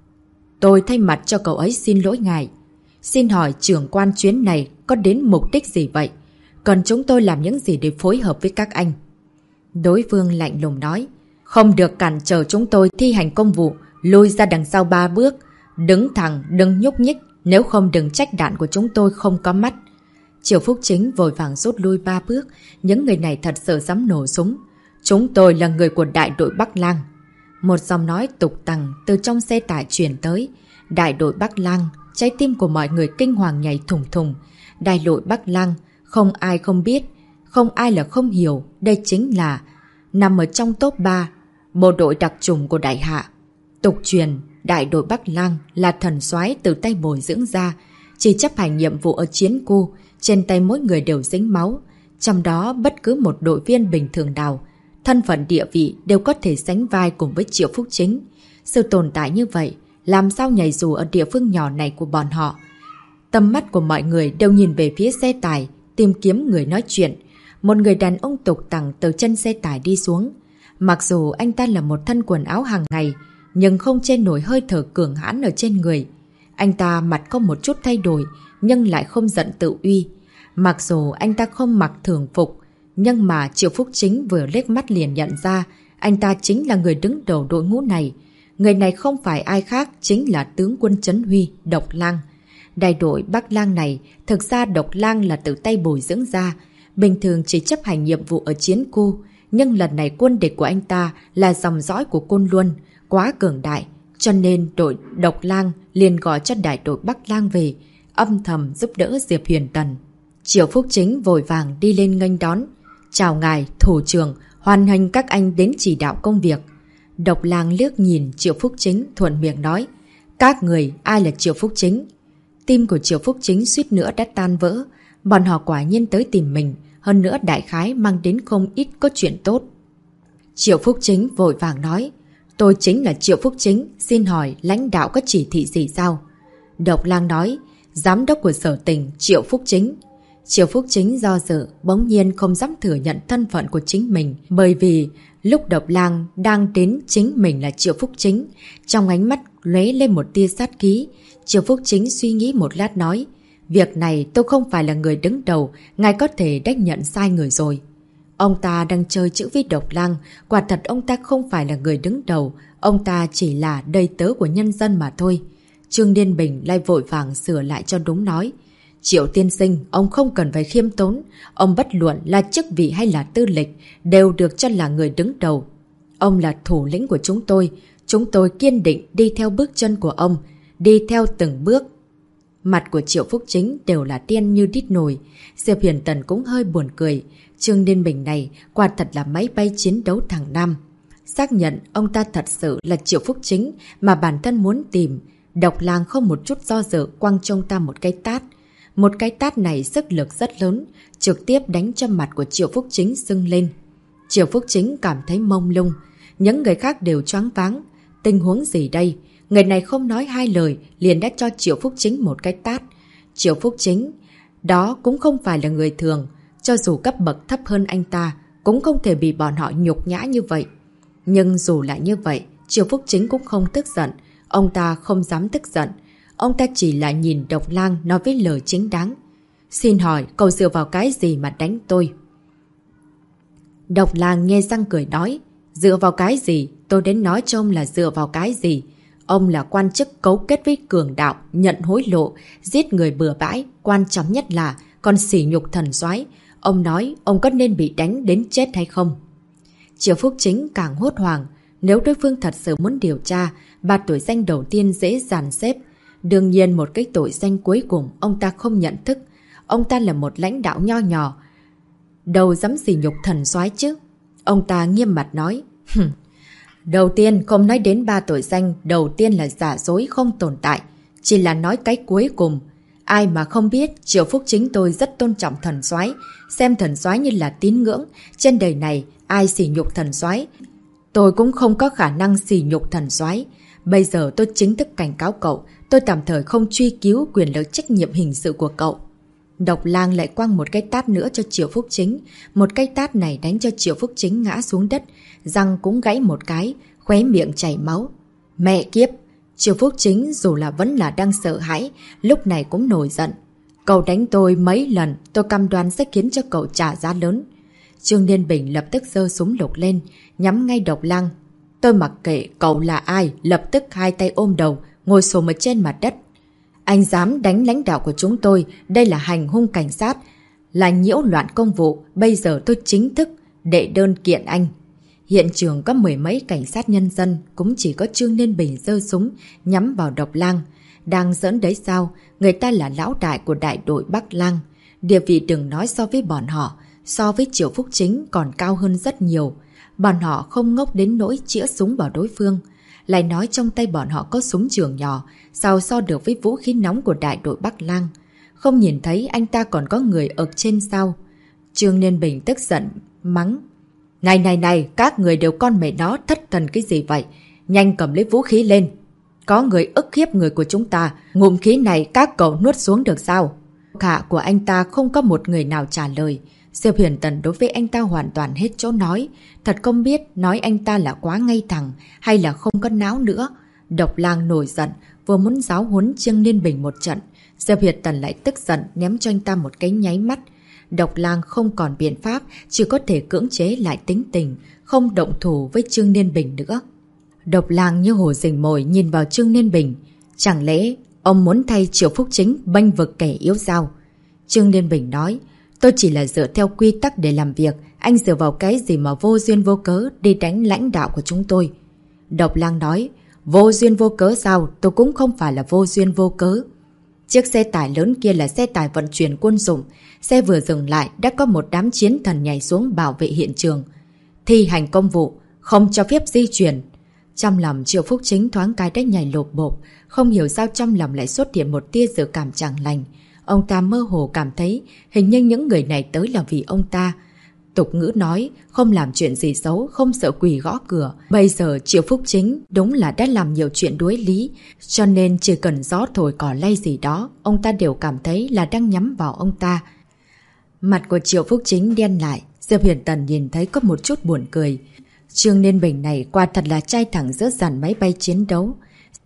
Tôi thay mặt cho cậu ấy xin lỗi ngài. Xin hỏi trưởng quan chuyến này có đến mục đích gì vậy? Cần chúng tôi làm những gì để phối hợp với các anh? Đối phương lạnh lùng nói: Không được cản trở chúng tôi thi hành công vụ, lùi ra đằng sau 3 bước. Đứng thẳng, đừng nhúc nhích, nếu không đừng trách đạn của chúng tôi không có mắt. Triệu Phúc Chính vội vàng rút lui 3 bước, những người này thật sự dám nổ súng. Chúng tôi là người của đại đội Bắc Lang. Một giọng nói tục tằng từ trong xe tải truyền tới. Đại đội Bắc Lang, trái tim của mọi người kinh hoàng nhảy thùng thùng. Đại đội Bắc Lang, không ai không biết, không ai là không hiểu, đây chính là nằm ở trong top 3 bộ đội đặc chủng của đại hạ. Tục truyền, đại đội Bắc Lang là thần soái từ tay bồi dưỡng ra, chỉ chấp hành nhiệm vụ ở chiến khu, trên tay mỗi người đều dính máu. Trong đó bất cứ một đội viên bình thường nào, thân phận địa vị đều có thể sánh vai cùng với Triệu Phúc Chính. Sự tồn tại như vậy, làm sao nhảy dù ở địa phương nhỏ này của bọn họ. Tầm mắt của mọi người đều nhìn về phía xe tải, tìm kiếm người nói chuyện. Một người đàn ông tục tằng từ chân xe tải đi xuống. Mặc dù anh ta là một thân quần áo hàng ngày, nhưng không che nổi hơi thở cường hãn ở trên người. Anh ta mặt không một chút thay đổi, nhưng lại không giận tự uy. Mặc dù anh ta không mặc thường phục, nhưng mà Triệu Phúc Chính vừa liếc mắt liền nhận ra anh ta chính là người đứng đầu đội ngũ này. Người này không phải ai khác, chính là tướng quân Trấn Huy, Độc Lang. Đại đội Bắc Lang này, thực ra Độc Lang là tự tay bồi dưỡng ra, bình thường chỉ chấp hành nhiệm vụ ở chiến khu, nhưng lần này quân địch của anh ta là dòng dõi của Côn Luân, quá cường đại, cho nên đội Độc Lang liền gọi cho đại đội Bắc Lang về, âm thầm giúp đỡ Diệp Huyền Tần. Triệu Phúc Chính vội vàng đi lên nghênh đón. Chào ngài, thủ trưởng, hoan nghênh các anh đến chỉ đạo công việc. Độc Lang liếc nhìn Triệu Phúc Chính, thuận miệng nói: Các người, ai là Triệu Phúc Chính? Tim của Triệu Phúc Chính suýt nữa đã tan vỡ. Bọn họ quả nhiên tới tìm mình, hơn nữa đại khái mang đến không ít có chuyện tốt. Triệu Phúc Chính vội vàng nói: Tôi chính là Triệu Phúc Chính, xin hỏi lãnh đạo có chỉ thị gì sao? Độc Lang nói: Giám đốc của sở tỉnh Triệu Phúc Chính. Triệu Phúc Chính do dự, bỗng nhiên không dám thừa nhận thân phận của chính mình, bởi vì lúc Độc Lang đang đến chính mình là Triệu Phúc Chính. Trong ánh mắt lóe lên một tia sát khí. Triệu Phúc Chính suy nghĩ một lát nói: Việc này tôi không phải là người đứng đầu, ngài có thể đã nhận sai người rồi. Ông ta đang chơi chữ với Độc Lang, quả thật ông ta không phải là người đứng đầu, ông ta chỉ là đầy tớ của nhân dân mà thôi. Trương Liên Bình lại vội vàng sửa lại cho đúng nói: Triệu tiên sinh, ông không cần phải khiêm tốn, ông bất luận là chức vị hay là tư lịch, đều được cho là người đứng đầu. Ông là thủ lĩnh của chúng tôi kiên định đi theo bước chân của ông, đi theo từng bước. Mặt của Triệu Phúc Chính đều là đen như đít nồi. Diệp Huyền Tần cũng hơi buồn cười. Trương Liên Bình này quả thật là máy bay chiến đấu thằng Năm. Xác nhận ông ta thật sự là Triệu Phúc Chính mà bản thân muốn tìm. Độc Lang không một chút do dự quăng cho ông ta một cái tát. Một cái tát này sức lực rất lớn, trực tiếp đánh cho mặt của Triệu Phúc Chính sưng lên. Triệu Phúc Chính cảm thấy mông lung, những người khác đều choáng váng. Tình huống gì đây? Người này không nói hai lời liền đã cho Triệu Phúc Chính một cái tát. Triệu Phúc Chính đó cũng không phải là người thường, cho dù cấp bậc thấp hơn anh ta cũng không thể bị bọn họ nhục nhã như vậy. Nhưng dù là như vậy, Triệu Phúc Chính cũng không tức giận. Ông ta không dám tức giận. Ông ta chỉ là nhìn Độc Lang nói với lời chính đáng. Xin hỏi cậu dựa vào cái gì mà đánh tôi? Độc Lang nghe răng cười nói. Dựa vào cái gì? Tôi đến nói cho ông là dựa vào cái gì? Ông là quan chức cấu kết với cường đạo, nhận hối lộ, giết người bừa bãi. Quan trọng nhất là còn sỉ nhục thần soái. Ông nói ông có nên bị đánh đến chết hay không? Triệu Phúc Chính càng hốt hoảng. Nếu đối phương thật sự muốn điều tra, 3 tội danh đầu tiên dễ dàn xếp. Đương nhiên một cái tội danh cuối cùng ông ta không nhận thức. Ông ta là một lãnh đạo nho nhỏ. Đâu dám sỉ nhục thần soái chứ? Ông ta nghiêm mặt nói. Đầu tiên không nói đến 3 tội danh. Đầu tiên là giả dối không tồn tại. Chỉ là nói cái cuối cùng. Ai mà không biết Triệu Phúc Chính tôi rất tôn trọng thần soái, xem thần soái như là tín ngưỡng. Trên đời này ai sỉ nhục thần soái, tôi cũng không có khả năng sỉ nhục thần soái. Bây giờ tôi chính thức cảnh cáo cậu, tôi tạm thời không truy cứu quyền lực trách nhiệm hình sự của cậu. Độc Lang lại quăng một cái tát nữa cho Triệu Phúc Chính. Một cái tát này đánh cho Triệu Phúc Chính ngã xuống đất, răng cũng gãy một cái, khóe miệng chảy máu. Mẹ kiếp! Triệu Phúc Chính dù là vẫn là đang sợ hãi, lúc này cũng nổi giận. Cậu đánh tôi mấy lần, tôi cam đoan sẽ khiến cho cậu trả giá lớn. Trương Liên Bình lập tức giơ súng lục lên, nhắm ngay Độc Lang. Tôi mặc kệ cậu là ai, lập tức hai tay ôm đầu, ngồi xổm ở trên mặt đất. Anh dám đánh lãnh đạo của chúng tôi, đây là hành hung cảnh sát, là nhiễu loạn công vụ, bây giờ tôi chính thức đệ đơn kiện anh. Hiện trường có 10 mấy cảnh sát nhân dân, cũng chỉ có Trương Liên Bình giơ súng nhắm vào Độc Lang. Đang giỡn đấy sao, người ta là lão đại của đại đội Bắc Lang. Địa vị đừng nói so với bọn họ, so với Triệu Phúc Chính còn cao hơn rất nhiều. Bọn họ không ngốc đến nỗi chĩa súng vào đối phương. Lại nói trong tay bọn họ có súng trường nhỏ, sao so được với vũ khí nóng của đại đội Bắc Lang. Không nhìn thấy anh ta còn có người ở trên sao? Trương Liên Bình tức giận, mắng. Này, các người đều con mẹ nó thất thần cái gì vậy? Nhanh cầm lấy vũ khí lên. Có người ức hiếp người của chúng ta, ngụm khí này các cậu nuốt xuống được sao? Hạ của anh ta không có một người nào trả lời. Diệp Huyền Tần đối với anh ta hoàn toàn hết chỗ nói. Thật không biết nói anh ta là quá ngay thẳng hay là không có não nữa. Độc Lang nổi giận, vừa muốn giáo huấn Trương Liên Bình một trận. Diệp Huyền Tần lại tức giận ném cho anh ta một cái nháy mắt. Độc Lang không còn biện pháp, chỉ có thể cưỡng chế lại tính tình, không động thủ với Trương Liên Bình nữa. Độc Lang như hổ rình mồi nhìn vào Trương Liên Bình. Chẳng lẽ ông muốn thay Triệu Phúc Chính bênh vực kẻ yếu sao? Trương Liên Bình nói, tôi chỉ là dựa theo quy tắc để làm việc, anh dựa vào cái gì mà vô duyên vô cớ đi đánh lãnh đạo của chúng tôi? Độc Lang nói, vô duyên vô cớ sao? Tôi cũng không phải là vô duyên vô cớ. Chiếc xe tải lớn kia là xe tải vận chuyển quân dụng. Xe vừa dừng lại đã có một đám chiến thần nhảy xuống bảo vệ hiện trường. Thi hành công vụ, không cho phép di chuyển. Trong lòng Triệu Phúc Chính thoáng cái đã nhảy lột bộp. Không hiểu sao trong lòng lại xuất hiện một tia dự cảm chẳng lành. Ông ta mơ hồ cảm thấy hình như những người này tới là vì ông ta. Tục ngữ nói, không làm chuyện gì xấu, không sợ quỷ gõ cửa. Bây giờ Triệu Phúc Chính đúng là đã làm nhiều chuyện đuối lý, cho nên chỉ cần gió thổi cỏ lay gì đó, ông ta đều cảm thấy là đang nhắm vào ông ta. Mặt của Triệu Phúc Chính đen lại, Diệp Huyền Tần nhìn thấy có một chút buồn cười. Trương Liên Bình này quả thật là trai thẳng giữa dàn máy bay chiến đấu.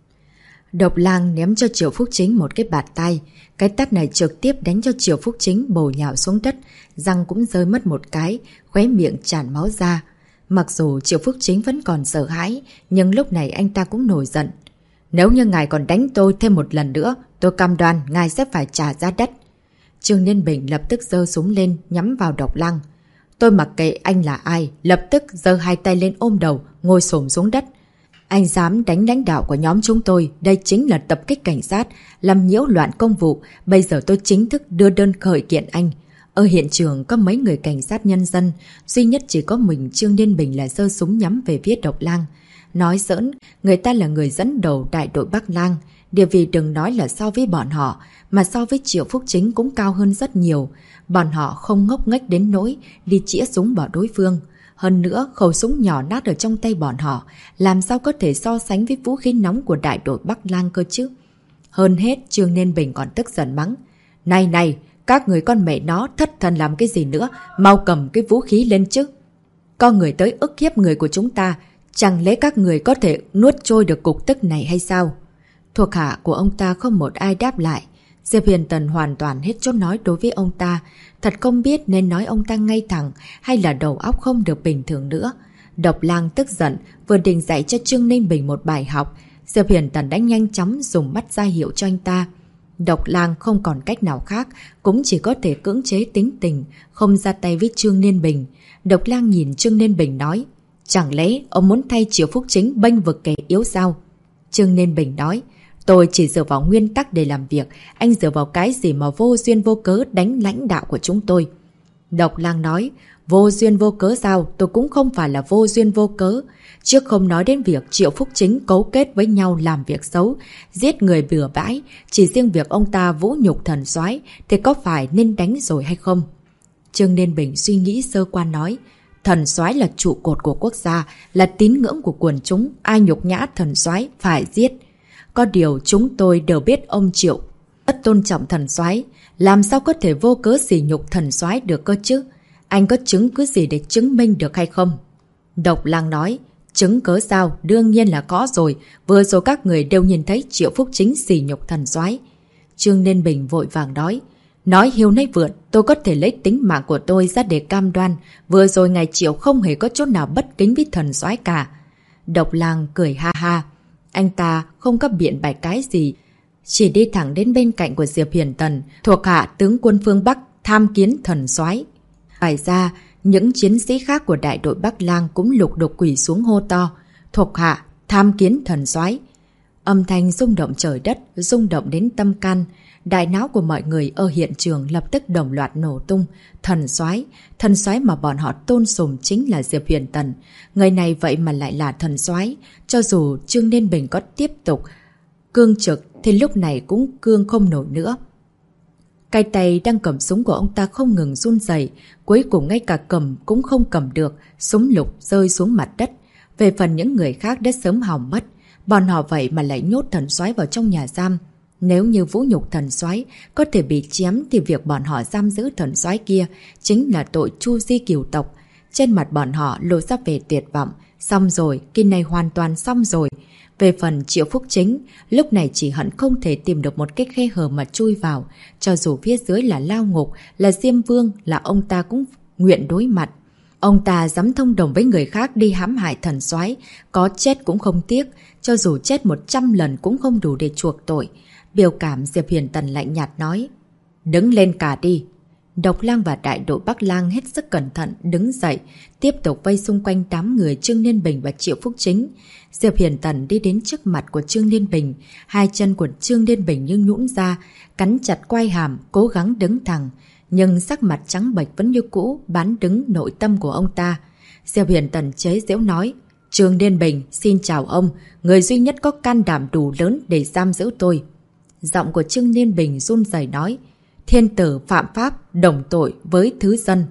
Độc Lang ném cho Triệu Phúc Chính một cái bạt tay. Cái tát này trực tiếp đánh cho Triệu Phúc Chính bổ nhào xuống đất, răng cũng rơi mất một cái, khóe miệng tràn máu ra. Mặc dù Triệu Phúc Chính vẫn còn sợ hãi, nhưng lúc này anh ta cũng nổi giận. Nếu như ngài còn đánh tôi thêm một lần nữa, tôi cam đoan ngài sẽ phải trả giá đắt. Trương Liên Bình lập tức giơ súng lên nhắm vào Độc Lang. Tôi mặc kệ anh là ai, lập tức giơ hai tay lên ôm đầu, ngồi xổm xuống đất. Anh dám đánh lãnh đạo của nhóm chúng tôi, đây chính là tập kích cảnh sát, làm nhiễu loạn công vụ. Bây giờ tôi chính thức đưa đơn khởi kiện anh. Ở hiện trường có mấy người cảnh sát nhân dân, duy nhất chỉ có mình Trương Liên Bình là giơ súng nhắm về phía Độc Lang. Nói giỡn, người ta là người dẫn đầu đại đội Bắc Lang. Địa vị đừng nói là so với bọn họ, mà so với Triệu Phúc Chính cũng cao hơn rất nhiều. Bọn họ không ngốc nghếch đến nỗi đi chĩa súng vào đối phương. Hơn nữa, khẩu súng nhỏ nát ở trong tay bọn họ, làm sao có thể so sánh với vũ khí nóng của đại đội Bắc Lang cơ chứ? Hơn hết, Trương Liên Bình còn tức giận mắng. Này này, các người con mẹ nó thất thần làm cái gì nữa, mau cầm cái vũ khí lên chứ. Có người tới ức hiếp người của chúng ta, chẳng lẽ các người có thể nuốt trôi được cục tức này hay sao? Thuộc hạ của ông ta không một ai đáp lại. Diệp Huyền Tần hoàn toàn hết chỗ nói đối với ông ta. Thật không biết nên nói ông ta ngay thẳng hay là đầu óc không được bình thường nữa. Độc Lang tức giận, vừa định dạy cho Trương Ninh Bình một bài học. Diệp Huyền Tần đã nhanh chóng dùng mắt ra hiệu cho anh ta. Độc Lang không còn cách nào khác, cũng chỉ có thể cưỡng chế tính tình, không ra tay với Trương Ninh Bình. Độc Lang nhìn Trương Ninh Bình nói, chẳng lẽ ông muốn thay Triệu Phúc Chính bênh vực kẻ yếu sao? Trương Ninh Bình nói, tôi chỉ dựa vào nguyên tắc để làm việc, anh dựa vào cái gì mà vô duyên vô cớ đánh lãnh đạo của chúng tôi? Độc Lang nói, vô duyên vô cớ sao, tôi cũng không phải là vô duyên vô cớ. Trước không nói đến việc Triệu Phúc Chính cấu kết với nhau làm việc xấu, giết người bừa bãi, chỉ riêng việc ông ta vũ nhục thần soái thì có phải nên đánh rồi hay không? Trương Liên Bình suy nghĩ sơ qua nói, thần soái là trụ cột của quốc gia, là tín ngưỡng của quần chúng, ai nhục nhã thần soái phải giết. Có điều chúng tôi đều biết ông Triệu rất tôn trọng thần soái, làm sao có thể vô cớ sỉ nhục thần soái được cơ chứ? Anh có chứng cứ gì để chứng minh được hay không? Độc Lang nói, chứng cớ sao? Đương nhiên là có rồi, vừa rồi các người đều nhìn thấy Triệu Phúc Chính sỉ nhục thần soái. Trương Liên Bình vội vàng nói hiêu nấy vượn, tôi có thể lấy tính mạng của tôi ra để cam đoan, vừa rồi ngài Triệu không hề có chỗ nào bất kính với thần soái cả. Độc Lang cười ha ha, anh ta không có biện bạch cái gì, chỉ đi thẳng đến bên cạnh của Diệp Huyền Tần, thuộc hạ tướng quân phương Bắc tham kiến thần soái. Ngoài ra, những chiến sĩ khác của đại đội Bắc Lang cũng lục đục quỳ xuống hô to, thuộc hạ tham kiến thần soái. Âm thanh rung động trời đất, rung động đến tâm can. Đại não của mọi người ở hiện trường lập tức đồng loạt nổ tung. Thần soái mà bọn họ tôn sùng chính là Diệp Huyền Tần. Người này vậy mà lại là thần soái. Cho dù Trương Liên Bình có tiếp tục cương trực thì lúc này cũng cương không nổi nữa. Cái tay đang cầm súng của ông ta không ngừng run rẩy, cuối cùng ngay cả cầm cũng không cầm được, súng lục rơi xuống mặt đất. Về phần những người khác đã sớm hỏng mất, bọn họ vậy mà lại nhốt thần soái vào trong nhà giam. Nếu như vũ nhục thần soái có thể bị chém thì việc bọn họ giam giữ thần soái kia chính là tội tru di cửu tộc. Trên mặt bọn họ lộ ra vẻ tuyệt vọng, xong rồi, kỳ này hoàn toàn xong rồi. Về phần Triệu Phúc Chính, lúc này chỉ hận không thể tìm được một cái khe hở mà chui vào. Cho dù phía dưới là lao ngục, là Diêm Vương, là ông ta cũng nguyện đối mặt. Ông ta dám thông đồng với người khác đi hãm hại thần soái, có chết cũng không tiếc, cho dù chết 100 lần cũng không đủ để chuộc tội. Biểu cảm Diệp Huyền Tần lạnh nhạt nói, đứng lên cả đi. Độc Lang và đại đội Bắc Lang hết sức cẩn thận đứng dậy, tiếp tục vây xung quanh đám người Trương Liên Bình và Triệu Phúc Chính. Diệp Huyền Tần đi đến trước mặt của Trương Liên Bình, hai chân của Trương Liên Bình như nhũn ra, cắn chặt quai hàm, cố gắng đứng thẳng, nhưng sắc mặt trắng bệch vẫn như cũ, bán đứng nội tâm của ông ta. Diệp Huyền Tần chế giễu nói, Trương Liên Bình, xin chào ông, người duy nhất có can đảm đủ lớn để giam giữ tôi. Giọng của Trương Liên Bình run rẩy nói, thiên tử phạm pháp, đồng tội với thứ dân.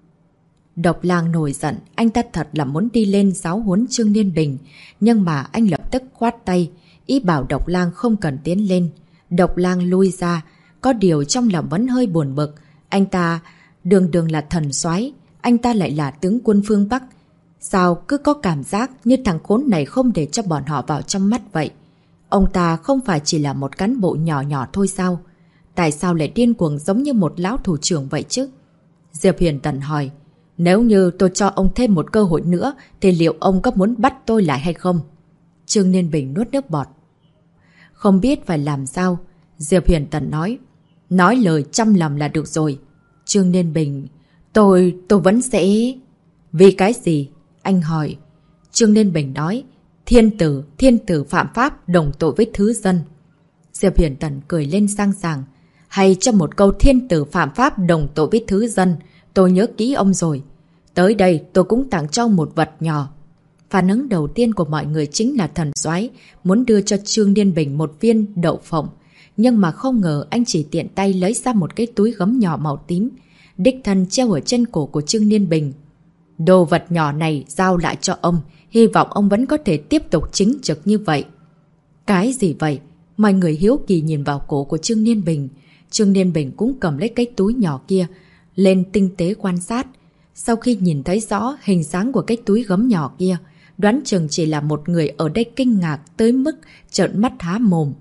Độc Lang nổi giận, anh ta thật là muốn đi lên giáo huấn Trương Liên Bình, nhưng mà anh lập tức khoát tay, ý bảo Độc Lang không cần tiến lên. Độc Lang lui ra, có điều trong lòng vẫn hơi buồn bực, anh ta đường là thần soái, anh ta lại là tướng quân phương Bắc. Sao cứ có cảm giác như thằng khốn này không để cho bọn họ vào trong mắt vậy? Ông ta không phải chỉ là một cán bộ nhỏ nhỏ thôi sao? Tại sao lại điên cuồng giống như một lão thủ trưởng vậy chứ? Diệp Huyền Tần hỏi, nếu như tôi cho ông thêm một cơ hội nữa thì liệu ông có muốn bắt tôi lại hay không? Trương Liên Bình nuốt nước bọt. Không biết phải làm sao? Diệp Huyền Tần nói lời trăm lòng là được rồi. Trương Liên Bình, tôi vẫn sẽ... Vì cái gì? Anh hỏi. Trương Liên Bình nói, Thiên tử phạm pháp đồng tội với thứ dân. Diệp Huyền Tần cười lên sang sảng. Hay cho một câu thiên tử phạm pháp đồng tội với thứ dân, tôi nhớ kỹ ông rồi. Tới đây tôi cũng tặng cho một vật nhỏ. Phản ứng đầu tiên của mọi người chính là thần soái muốn đưa cho Trương Liên Bình một viên đậu phộng. Nhưng mà không ngờ anh chỉ tiện tay lấy ra một cái túi gấm nhỏ màu tím, đích thân treo ở trên cổ của Trương Liên Bình. Đồ vật nhỏ này giao lại cho ông, hy vọng ông vẫn có thể tiếp tục chính trực như vậy. Cái gì vậy? Mọi người hiếu kỳ nhìn vào cổ của Trương Liên Bình. Trương Liên Bình cũng cầm lấy cái túi nhỏ kia, lên tinh tế quan sát. Sau khi nhìn thấy rõ hình dáng của cái túi gấm nhỏ kia, đoán chừng chỉ là một người ở đây kinh ngạc tới mức trợn mắt há mồm.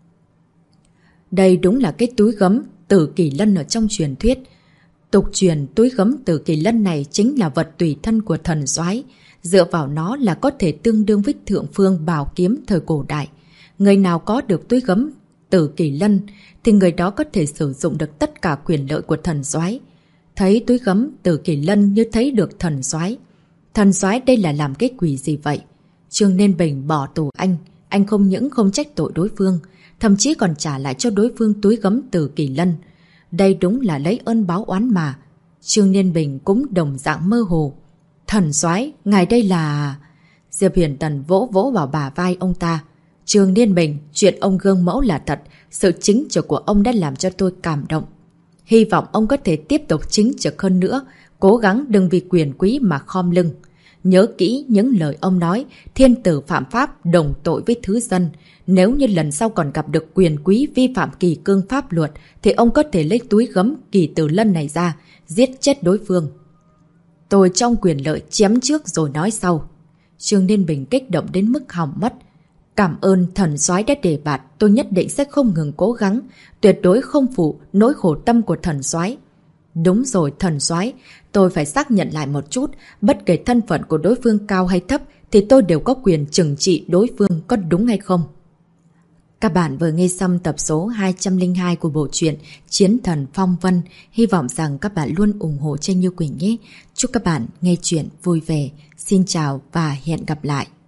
Đây đúng là cái túi gấm Tử Kỳ Lân ở trong truyền thuyết. Tục truyền túi gấm Tử Kỳ Lân này chính là vật tùy thân của thần soái, dựa vào nó là có thể tương đương với thượng phương bảo kiếm thời cổ đại. Người nào có được túi gấm Tử Kỳ Lân thì người đó có thể sử dụng được tất cả quyền lợi của thần soái. Thấy túi gấm Tử Kỳ Lân như thấy được thần soái. Thần soái đây là làm cái quỷ gì vậy? Trương Liên Bình bỏ tù anh không những không trách tội đối phương, thậm chí còn trả lại cho đối phương túi gấm Tử Kỳ Lân. Đây đúng là lấy ơn báo oán mà. Trương Liên Bình cũng đồng dạng mơ hồ. Thần soái, ngài đây là... Diệp Huyền Tần vỗ vỗ vào bả vai ông ta. Trương Liên Bình, chuyện ông gương mẫu là thật, sự chính trực của ông đã làm cho tôi cảm động. Hy vọng ông có thể tiếp tục chính trực hơn nữa, cố gắng đừng vì quyền quý mà khom lưng. Nhớ kỹ những lời ông nói, thiên tử phạm pháp đồng tội với thứ dân. Nếu như lần sau còn gặp được quyền quý vi phạm kỳ cương pháp luật, thì ông có thể lấy túi gấm Kỳ Tử Lân này ra, giết chết đối phương. Tôi trong quyền lợi chém trước rồi nói sau. Trương Liên Bình kích động đến mức hỏng mất. Cảm ơn thần soái đã đề bạt, tôi nhất định sẽ không ngừng cố gắng, tuyệt đối không phụ nỗi khổ tâm của thần soái. Đúng rồi thần soái, tôi phải xác nhận lại một chút, bất kể thân phận của đối phương cao hay thấp thì tôi đều có quyền trừng trị đối phương, có đúng hay không? Các bạn vừa nghe xong tập số 202 của bộ truyện Chiến Thần Phong Vân. Hy vọng rằng các bạn luôn ủng hộ Tranh Như Quỳnh nhé. Chúc các bạn nghe truyện vui vẻ. Xin chào và hẹn gặp lại.